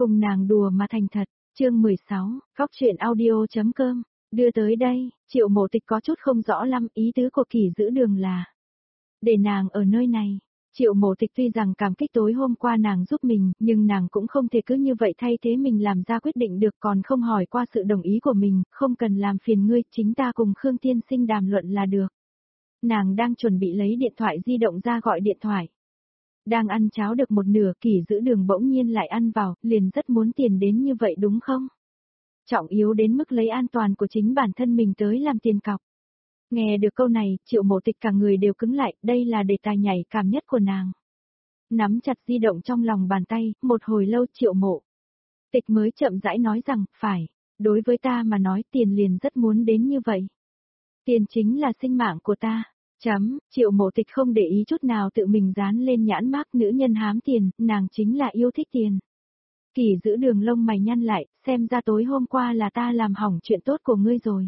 cùng nàng đùa mà thành thật, chương 16, góc truyện audio.com, đưa tới đây, Triệu Mộ Tịch có chút không rõ lắm ý tứ của Kỷ Dữ Đường là để nàng ở nơi này. Triệu Mộ Tịch tuy rằng cảm kích tối hôm qua nàng giúp mình, nhưng nàng cũng không thể cứ như vậy thay thế mình làm ra quyết định được, còn không hỏi qua sự đồng ý của mình, không cần làm phiền ngươi, chính ta cùng Khương Tiên Sinh đàm luận là được. Nàng đang chuẩn bị lấy điện thoại di động ra gọi điện thoại. Đang ăn cháo được một nửa, Kỷ Dữ Đường bỗng nhiên lại ăn vào, liền rất muốn tiền đến như vậy đúng không? Trọng yếu đến mức lấy an toàn của chính bản thân mình tới làm tiền cọc. Nghe được câu này, Triệu Mộ Tịch cả người đều cứng lại, đây là đề tài nhạy cảm nhất của nàng. Nắm chặt di động trong lòng bàn tay, một hồi lâu Triệu Mộ Tịch mới chậm rãi nói rằng, phải, đối với ta mà nói tiền liền rất muốn đến như vậy. Tiền chính là sinh mạng của ta. Triệu Mộ Tịch không để ý chút nào tự mình dán lên nhãn mác nữ nhân hám tiền, nàng chính là yêu thích tiền. Kỷ Dữ Đường lông mày nhăn lại, xem ra tối hôm qua là ta làm hỏng chuyện tốt của ngươi rồi.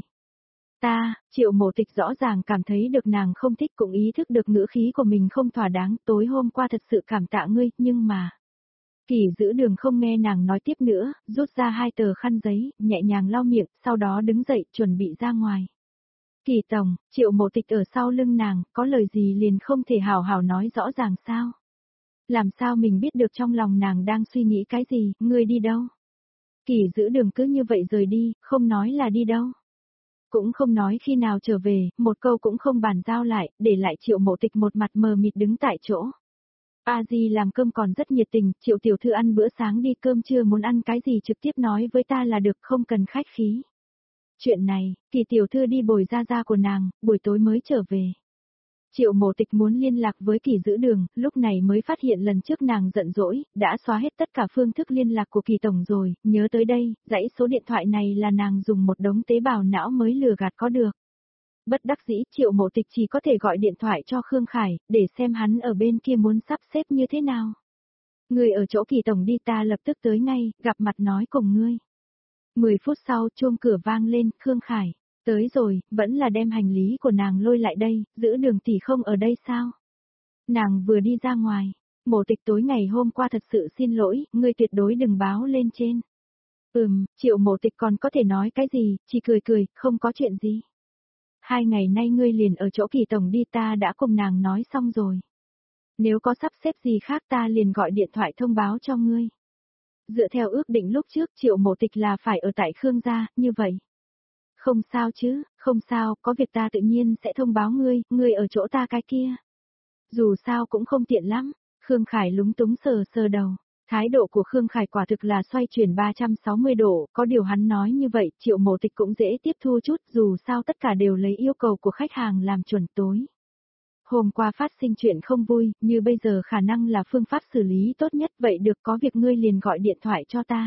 Triệu Mộ Tịch rõ ràng cảm thấy được nàng không thích, cũng ý thức được ngữ khí của mình không thỏa đáng, tối hôm qua thật sự cảm tạ ngươi, nhưng mà... Kỷ Dữ Đường không nghe nàng nói tiếp nữa, rút ra 2 tờ khăn giấy, nhẹ nhàng lau miệng, sau đó đứng dậy, chuẩn bị ra ngoài. Kỷ tổng, Triệu Mộ Tịch ở sau lưng nàng, có lời gì liền không thể hào hào nói rõ ràng sao? Làm sao mình biết được trong lòng nàng đang suy nghĩ cái gì, ngươi đi đâu? Kỷ Dữ Đường cứ như vậy rời đi, không nói là đi đâu. Cũng không nói khi nào trở về, một câu cũng không bàn giao lại, để lại Triệu Mộ Tịch một mặt mờ mịt đứng tại chỗ. A Di làm cơm còn rất nhiệt tình, Triệu tiểu thư ăn bữa sáng đi, cơm trưa muốn ăn cái gì trực tiếp nói với ta là được, không cần khách khí. Chuyện này, Kỳ tiểu thư đi bồi gia gia của nàng, buổi tối mới trở về. Triệu Mộ Tịch muốn liên lạc với Kỷ Dữ Đường, lúc này mới phát hiện lần trước nàng giận dỗi, đã xóa hết tất cả phương thức liên lạc của Kỳ tổng rồi, nhớ tới đây, dãy số điện thoại này là nàng dùng một đống tế bào não mới lừa gạt có được. Bất đắc dĩ, Triệu Mộ Tịch chỉ có thể gọi điện thoại cho Khương Khải, để xem hắn ở bên kia muốn sắp xếp như thế nào. Người ở chỗ Kỳ tổng đi, ta lập tức tới ngay, gặp mặt nói cùng ngươi. 10 phút sau, chuông cửa vang lên, Khương Khải. Tới rồi, vẫn là đem hành lý của nàng lôi lại đây, Dữ Đường tỷ không ở đây sao? Nàng vừa đi ra ngoài, Mộ Tịch tối ngày hôm qua thật sự xin lỗi, ngươi tuyệt đối đừng báo lên trên. Triệu Mộ Tịch còn có thể nói cái gì, chỉ cười cười, không có chuyện gì. 2 ngày nay ngươi liền ở chỗ Kỳ tổng đi, ta đã cùng nàng nói xong rồi. Nếu có sắp xếp gì khác ta liền gọi điện thoại thông báo cho ngươi. Dựa theo ước định lúc trước, Triệu Mộ Tịch là phải ở tại Khương gia, như vậy. Không sao chứ, không sao, có việc ta tự nhiên sẽ thông báo ngươi ở chỗ ta cái kia. Dù sao cũng không tiện lắm, Khương Khải lúng túng sờ sờ đầu. Thái độ của Khương Khải quả thực là xoay chuyển 360 độ, có điều hắn nói như vậy, Triệu Mộ Tịch cũng dễ tiếp thu chút, dù sao tất cả đều lấy yêu cầu của khách hàng làm chuẩn tối. Hôm qua phát sinh chuyện không vui, như bây giờ khả năng là phương pháp xử lý tốt nhất, vậy được, có việc ngươi liền gọi điện thoại cho ta.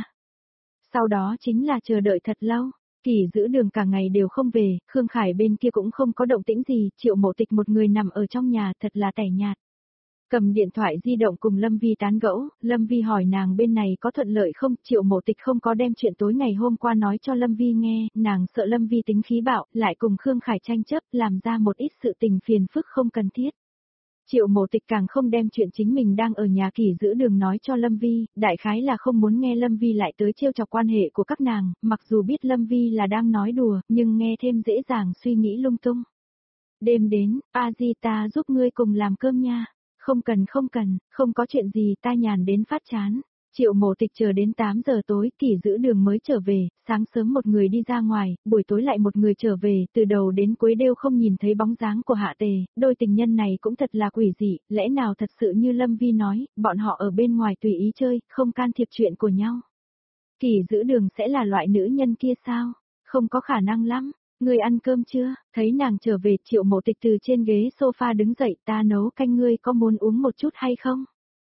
Sau đó chính là chờ đợi thật lâu. Kỷ Dữ Đường cả ngày đều không về, Khương Khải bên kia cũng không có động tĩnh gì, Triệu Mộ Tịch một người nằm ở trong nhà thật là tẻ nhạt. Cầm điện thoại di động cùng Lâm Vi tán gẫu, Lâm Vi hỏi nàng bên này có thuận lợi không, Triệu Mộ Tịch không có đem chuyện tối ngày hôm qua nói cho Lâm Vi nghe, nàng sợ Lâm Vi tính khí bạo, lại cùng Khương Khải tranh chấp, làm ra một ít sự tình phiền phức không cần thiết. Triệu Mộ Tịch càng không đem chuyện chính mình đang ở nhà Kỷ Dữ Đường nói cho Lâm Vi, đại khái là không muốn nghe Lâm Vi lại tới trêu chọc quan hệ của các nàng, mặc dù biết Lâm Vi là đang nói đùa, nhưng nghe thêm dễ dàng suy nghĩ lung tung. Đêm đến, A Di ta giúp ngươi cùng làm cơm nha. Không cần, không có chuyện gì, ta nhàn đến phát chán. Triệu Mộ Tịch chờ đến 8 giờ tối, Kỷ Dữ Đường mới trở về, sáng sớm một người đi ra ngoài, buổi tối lại một người trở về, từ đầu đến cuối đều không nhìn thấy bóng dáng của Hạ Tề, đôi tình nhân này cũng thật là quỷ dị, lẽ nào thật sự như Lâm Vi nói, bọn họ ở bên ngoài tùy ý chơi, không can thiệp chuyện của nhau. Kỷ Dữ Đường sẽ là loại nữ nhân kia sao? Không có khả năng lắm. Ngươi ăn cơm chưa? Thấy nàng trở về, Triệu Mộ Tịch từ trên ghế sofa đứng dậy, ta nấu canh, ngươi có muốn uống một chút hay không?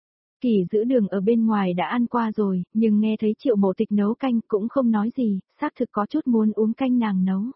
Kỷ Dữ Đường ở bên ngoài đã ăn qua rồi, nhưng nghe thấy Triệu Mộ Tịch nấu canh cũng không nói gì, xác thực có chút muốn uống canh nàng nấu.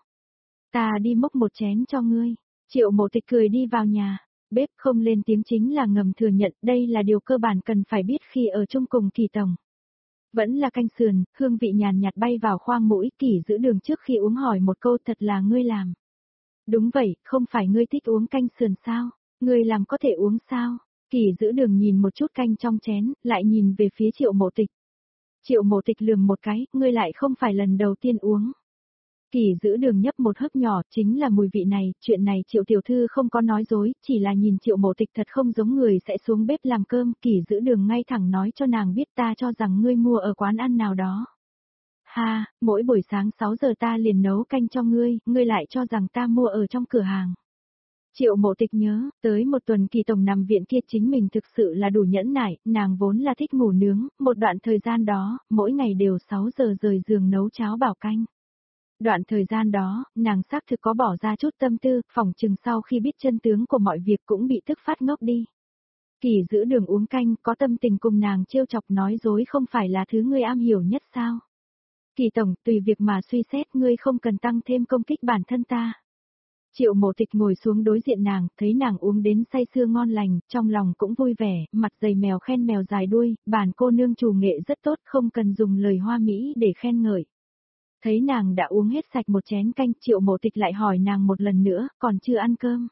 Ta đi múc một chén cho ngươi. Triệu Mộ Tịch cười đi vào nhà, bếp không lên tiếng chính là ngầm thừa nhận, đây là điều cơ bản cần phải biết khi ở chung cùng Kỳ tổng. Vẫn là canh sườn, hương vị nhàn nhạt bay vào khoang mũi, Kỷ Dữ Đường trước khi uống hỏi một câu, thật là ngươi làm. Đúng vậy, không phải ngươi thích uống canh sườn sao? Ngươi làm có thể uống sao? Kỷ Dữ Đường nhìn một chút canh trong chén, lại nhìn về phía Triệu Mộ Tịch. Triệu Mộ Tịch lườm một cái, ngươi lại không phải lần đầu tiên uống. Kỳ Dữ Đường nhấp một hớp nhỏ, chính là mùi vị này, chuyện này Triệu tiểu thư không có nói dối, chỉ là nhìn Triệu Mộ Tịch thật không giống người sẽ xuống bếp làm cơm, Kỳ Dữ Đường ngay thẳng nói cho nàng biết ta cho rằng ngươi mua ở quán ăn nào đó. Ha, mỗi buổi sáng 6 giờ ta liền nấu canh cho ngươi lại cho rằng ta mua ở trong cửa hàng. Triệu Mộ Tịch nhớ, tới một tuần Kỳ tổng nằm viện kia chính mình thực sự là đủ nhẫn nại, nàng vốn là thích ngủ nướng, một đoạn thời gian đó, mỗi ngày đều 6 giờ rời giường nấu cháo bảo canh. Đoạn thời gian đó, nàng xác thực có bỏ ra chút tâm tư, phỏng chừng sau khi biết chân tướng của mọi việc cũng bị tức phát ngốc đi. Kỳ Dữ Đường uống canh, có tâm tình cùng nàng trêu chọc nói dối không phải là thứ ngươi am hiểu nhất sao? Kỳ tổng, tùy việc mà suy xét, ngươi không cần tăng thêm công kích bản thân ta. Triệu Mộ Tịch ngồi xuống đối diện nàng, thấy nàng uống đến say sưa ngon lành, trong lòng cũng vui vẻ, mặt dày mèo khen mèo dài đuôi, bản cô nương chủ nghệ rất tốt, không cần dùng lời hoa mỹ để khen ngợi. Thấy nàng đã uống hết sạch một chén canh, Triệu Mộ Tịch lại hỏi nàng một lần nữa, còn chưa ăn cơm.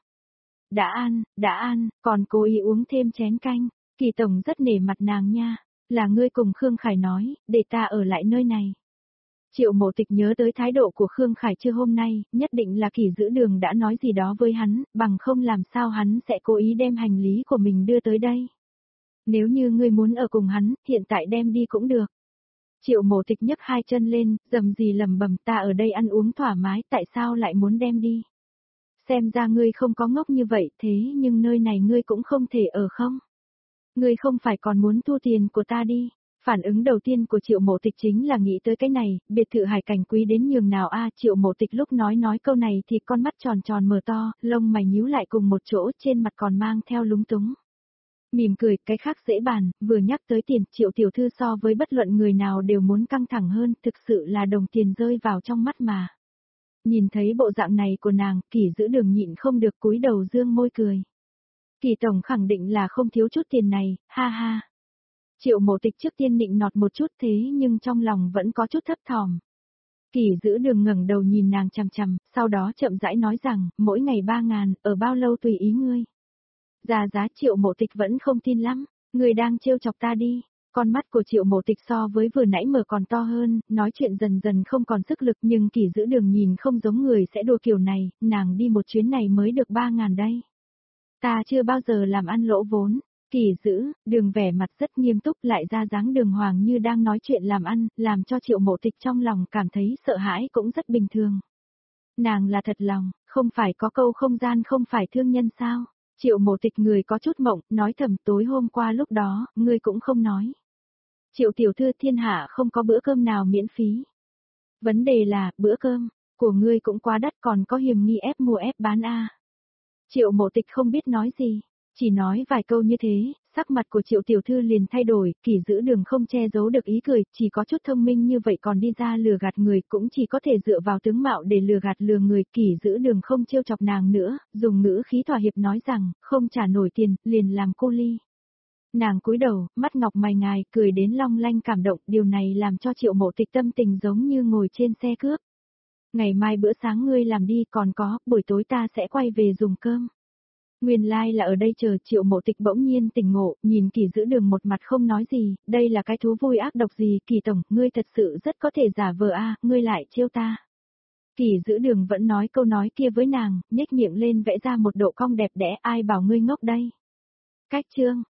Đã ăn, còn cố ý uống thêm chén canh. Kỳ tổng rất nể mặt nàng nha, là ngươi cùng Khương Khải nói, để ta ở lại nơi này. Triệu Mộ Tịch nhớ tới thái độ của Khương Khải chưa hôm nay, nhất định là Kỳ Dữ Đường đã nói gì đó với hắn, bằng không làm sao hắn sẽ cố ý đem hành lý của mình đưa tới đây. Nếu như ngươi muốn ở cùng hắn, hiện tại đem đi cũng được. Triệu Mộ Tịch nhấc hai chân lên, dầm gì lẩm bẩm, ta ở đây ăn uống thoải mái, tại sao lại muốn đem đi? Xem ra ngươi không có ngốc như vậy, thế nhưng nơi này ngươi cũng không thể ở không? Ngươi không phải còn muốn thu tiền của ta đi? Phản ứng đầu tiên của Triệu Mộ Tịch chính là nghĩ tới cái này, biệt thự hải cảnh quý đến nhường nào a? Triệu Mộ Tịch lúc nói câu này thì con mắt tròn tròn mở to, lông mày nhíu lại cùng một chỗ, trên mặt còn mang theo lúng túng. Mỉm cười, cái khác dễ bàn, vừa nhắc tới tiền, Triệu tiểu thư so với bất luận người nào đều muốn căng thẳng hơn, thực sự là đồng tiền rơi vào trong mắt mà. Nhìn thấy bộ dạng này của nàng, Kỳ Dữ Đường nhịn không được cúi đầu dương môi cười. Kỳ tổng khẳng định là không thiếu chút tiền này, ha ha. Triệu Mộ Tịch trước tiên nịnh nọt một chút thế nhưng trong lòng vẫn có chút thấp thỏm. Kỳ Dữ Đường ngẩng đầu nhìn nàng chằm chằm, sau đó chậm rãi nói rằng, mỗi ngày 3.000, ở bao lâu tùy ý ngươi. Giá Triệu Mộ Tịch vẫn không tin lắm, ngươi đang trêu chọc ta đi. Con mắt của Triệu Mộ Tịch so với vừa nãy mở còn to hơn, nói chuyện dần dần không còn sức lực nhưng Kỳ Dữ Đường nhìn không giống người sẽ đùa kiểu này, nàng đi một chuyến này mới được 3.000 đây. Ta chưa bao giờ làm ăn lỗ vốn. Kỳ Dữ Đường vẻ mặt rất nghiêm túc lại ra dáng đường hoàng như đang nói chuyện làm ăn, làm cho Triệu Mộ Tịch trong lòng cảm thấy sợ hãi cũng rất bình thường. Nàng là thật lòng, không phải có câu không gian không phải thương nhân sao? Triệu Mộ Tịch người có chút mộng, nói thầm tối hôm qua lúc đó, ngươi cũng không nói. Triệu tiểu thư thiên hạ không có bữa cơm nào miễn phí. Vấn đề là, bữa cơm của ngươi cũng quá đắt còn có hiểm nghi ép mua ép bán a. Triệu Mộ Tịch không biết nói gì, chỉ nói vài câu như thế, sắc mặt của Triệu tiểu thư liền thay đổi, Kỳ Dữ Đường không che giấu được ý cười, chỉ có chút thông minh như vậy còn đi ra lừa gạt người, cũng chỉ có thể dựa vào tướng mạo để lừa người, Kỳ Dữ Đường không trêu chọc nàng nữa, dùng ngữ khí thỏa hiệp nói rằng, không trả nổi tiền, liền làm cô ly. Nàng cúi đầu, mắt ngọc mày ngài, cười đến long lanh cảm động, điều này làm cho Triệu Mộ Tịch tâm tình giống như ngồi trên xe cướp. Ngày mai bữa sáng ngươi làm đi, còn có, buổi tối ta sẽ quay về dùng cơm. Nguyên lai là ở đây chờ. Triệu Mộ Tịch bỗng nhiên tỉnh ngộ, nhìn Kỳ Dữ Đường một mặt không nói gì, đây là cái thú vui ác độc gì, Kỳ tổng, ngươi thật sự rất có thể giả vờ a, ngươi lại trêu ta. Kỳ Dữ Đường vẫn nói câu nói kia với nàng, nhếch miệng lên vẽ ra một độ cong đẹp đẽ, ai bảo ngươi ngốc đây. Cách chương